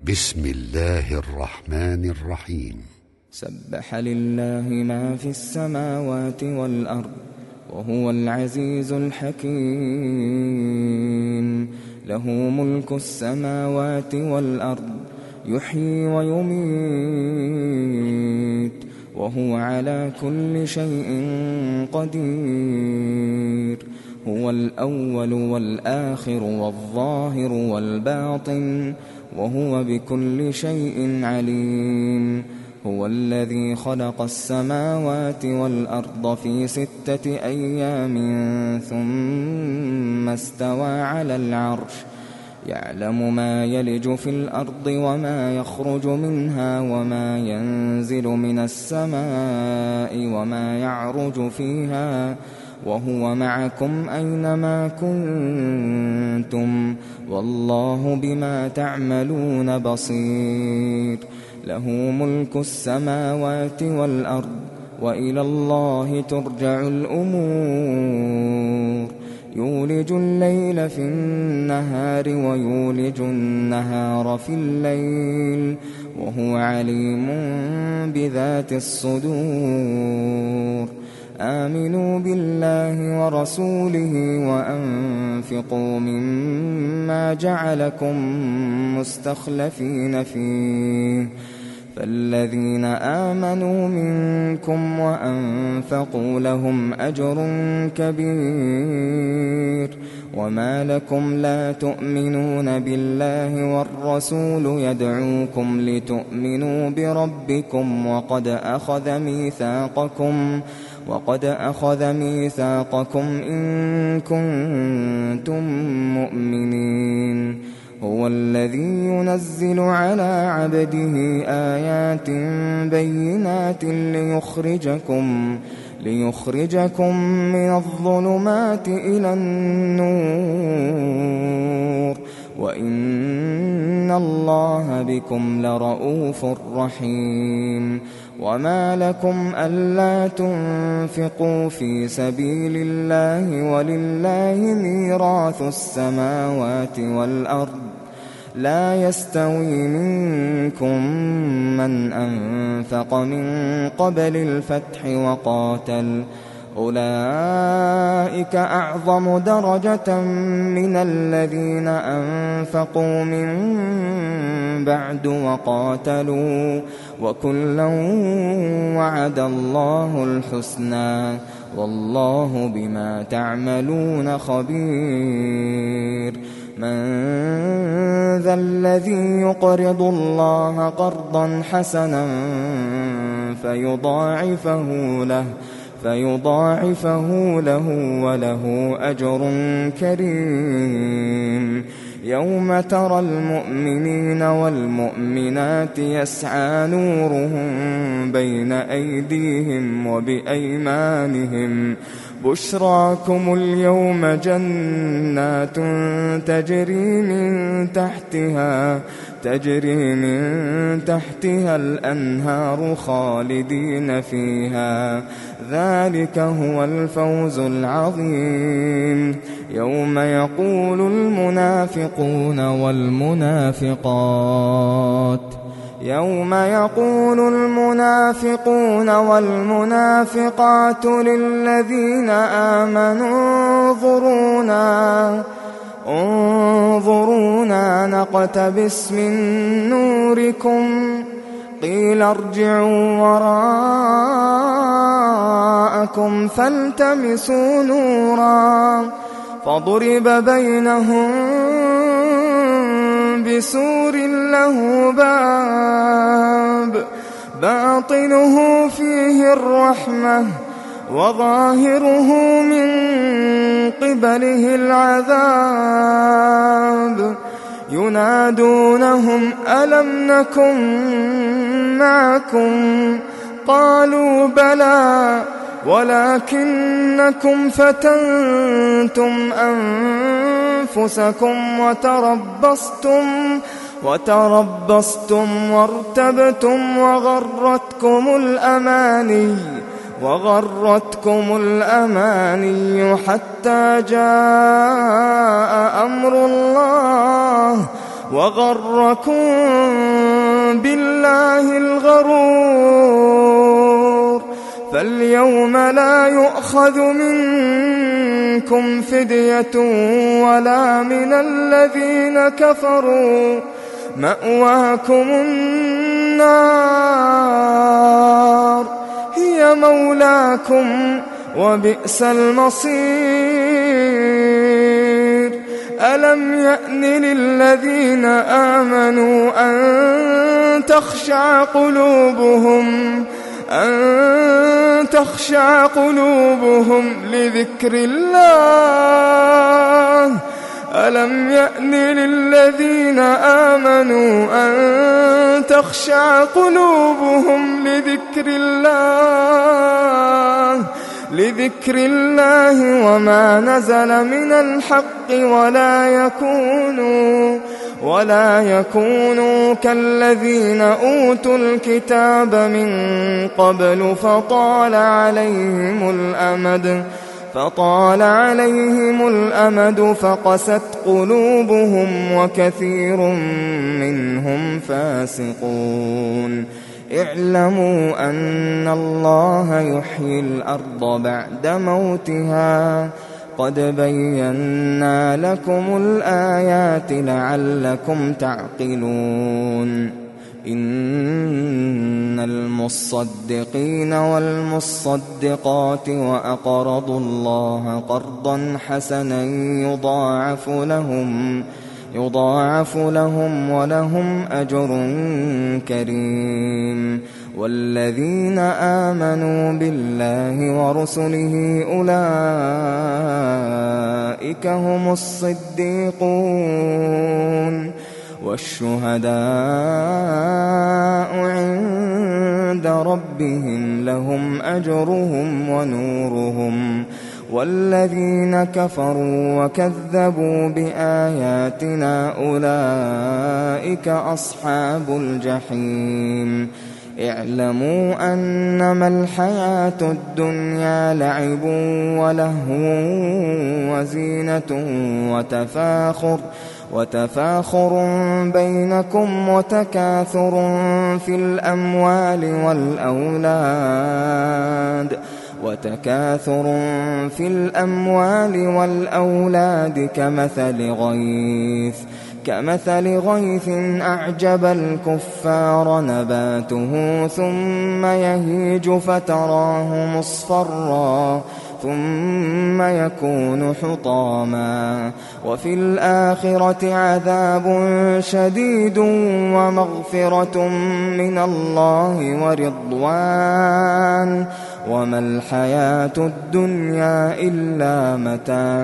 بسم الله الرحمن الرحيم. سبح لله ما في السماوات والأرض وهو العزيز الحكيم. له ملك السماوات والأرض يحيي ويميت وهو على كل شيء قدير. هو الأول والآخر والظاهر والباطن وهو بكل شيء عليم. هو الذي خلق السماوات والأرض في 6 أيام ثم استوى على العرش. يعلم ما يلج في الأرض وما يخرج منها وما ينزل من السماء وما يعرج فيها وهو معكم أينما كنتم والله بما تعملون بصير. له ملك السماوات والأرض وإلى الله ترجع الأمور. يولج الليل في النهار ويولج النهار في الليل وهو عليم بذات الصدور. آمنوا بالله ورسوله وأنفقوا مما جعلكم مستخلفين فيه. فالذين آمنوا منكم وأنفقوا لهم أجر كبير. وما لكم لا تؤمنون بالله والرسول يدعوكم لتؤمنوا بربكم وقد أخذ ميثاقكم إن كنتم مؤمنين. هو الذي ينزل على عبده آيات بينات ليخرجكم من الظلمات إلى النور وإن الله بكم لرءوف رحيم. وما لكم ألا تنفقوا في سبيل الله ولله ميراث السماوات والأرض. لا يستوي منكم من أنفق من قبل الفتح وقاتل أولئك أعظم درجة من الذين أنفقوا من بعد وقاتلوا وكلا وعد الله الحسنى والله بما تعملون خبير. من ذا الذي يقرض الله قرضا حسنا فيضاعفه له وله أجر كريم. يوم ترى المؤمنين والمؤمنات يسعى نورهم بين أيديهم وبأيمانهم بشراكم اليوم جنات تجري من تحتها الأنهار خالدين فيها ذلك هو الفوز العظيم. يوم يقول المنافقون والمنافقات للذين آمنوا انظرونا نقتبس من نوركم قيل ارجعوا وراءكم فالتمسوا نورا فضرب بينهم بسور له باب باطنه فيه الرحمة وظاهره من قبله العذاب. ينادونهم ألم نكن معكم قالوا بلى ولكنكم فتنتم أنفسكم وتربصتم وارتبتم وغرتكم الأماني حتى جاء أمر الله وغركم بالله الغرور فاليوم لا يؤخذ منكم فدية ولا من الذين كفروا مأواكم النار هي مولاكم وبئس المصير ألم يأن للذين آمنوا أن تخشع قلوبهم لذكر الله ألم يأن للذين آمنوا أن تخشع قلوبهم لذكر الله وما نزل من الحق ولا يكونوا كالذين أوتوا الكتاب من قبل فطال عليهم الأمد فقست قلوبهم وكثير منهم فاسقون اعلموا أن الله يحيي الأرض بعد موتها قد بينا لكم الآيات لعلكم تعقلون إن المصدقين والمصدقات وأقرضوا الله قرضا حسنا يضاعف لهم ولهم أجر كريم والذين آمنوا بالله ورسله أولئك هم الصديقون والشهداء عند ربهم لهم أجرهم ونورهم والذين كفروا وكذبوا بآياتنا أولئك أصحاب الجحيم اعلموا أنما الحياة الدنيا لعب ولهو وزينة وتفاخر بينكم وتكاثر في الأموال والأولاد كمثل غيث أعجب الكفار نباته ثم يهيج فتراه مصفرا ثم يكون حطاما وفي الآخرة عذاب شديد ومغفرة من الله ورضوان وما الحياة الدنيا إلا متاع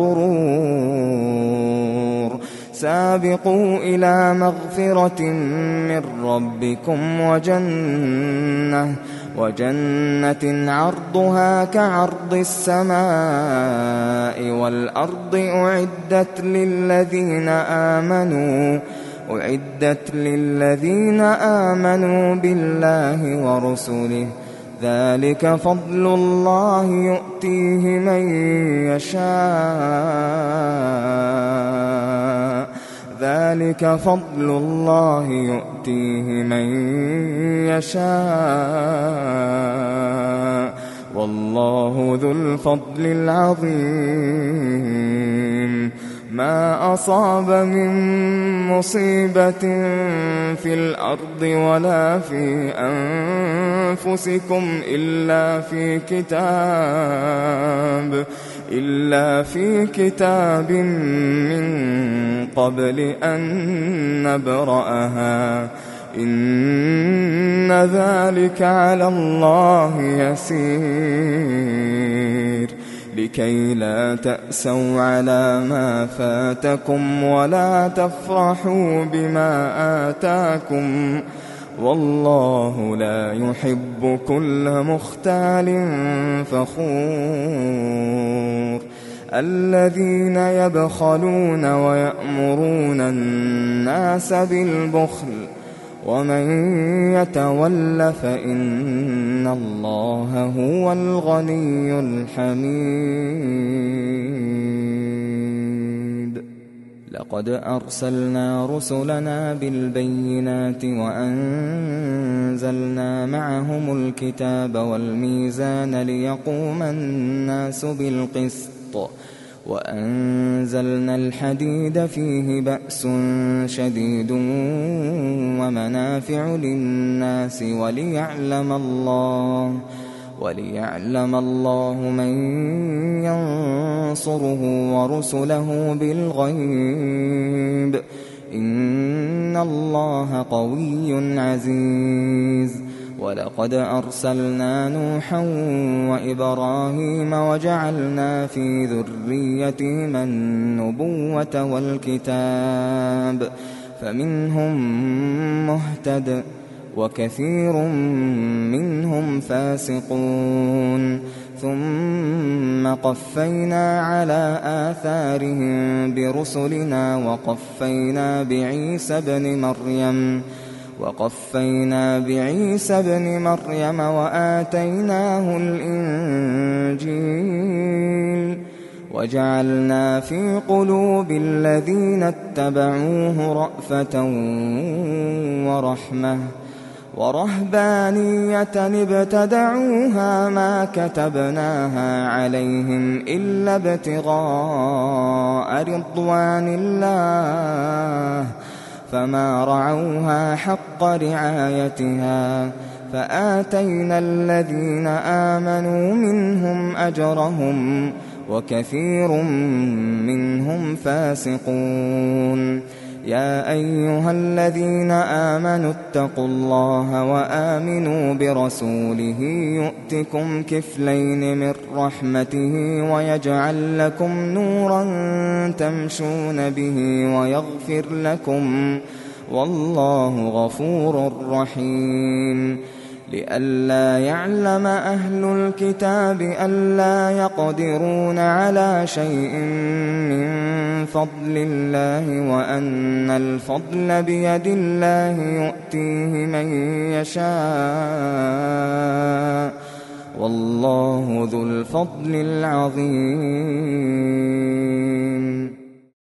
الغرور سابقوا إلى مغفرة من ربكم وجنة عرضها كعرض السماء والأرض أعدت للذين آمنوا بالله ورسله ذلك فضل الله يؤتيه من يشاء والله ذو الفضل العظيم ما أصاب من مصيبة في الأرض ولا في أنفسكم إلا في كتاب من قبل أن نبرأها إن ذلك على الله يسير لكي لا تأسوا على ما فاتكم ولا تفرحوا بما آتاكم والله لا يحب كل مختال فخور الذين يبخلون ويأمرون الناس بالبخل ومن يتول فإن الله هو الغني الحميد لقد أرسلنا رسلنا بالبينات وأنزلنا معهم الكتاب والميزان ليقوم الناس بالقسط وأنزلنا الحديد فيه بأس شديد ومنافع للناس وليعلم الله من ينصره ورسله بالغيب إن الله قوي عزيز. ولقد أرسلنا نوحا وإبراهيم وجعلنا في ذريتهما النبوة والكتاب فمنهم مهتد وكثير منهم فاسقون ثم قفينا على آثارهم برسلنا وقفينا بعيسى ابن مريم وآتيناه الإنجيل وجعلنا في قلوب الذين اتبعوه رأفة ورحمة ورهبانية ابتدعوها ما كتبناها عليهم إلا ابتغاء رضوان الله فما رعوها حق رعايتها فآتينا الذين آمنوا منهم أجرهم وكثير منهم فاسقون. يا أيها الذين آمنوا اتقوا الله وآمنوا برسوله يؤتكم كفلين من رحمته ويجعل لكم نورا تمشون به ويغفر لكم والله غفور رحيم. لئلا يعلم أهل الكتاب ألا يقدرون على شيء من فضل الله وأن الفضل بيد الله يؤتيه من يشاء والله ذو الفضل العظيم.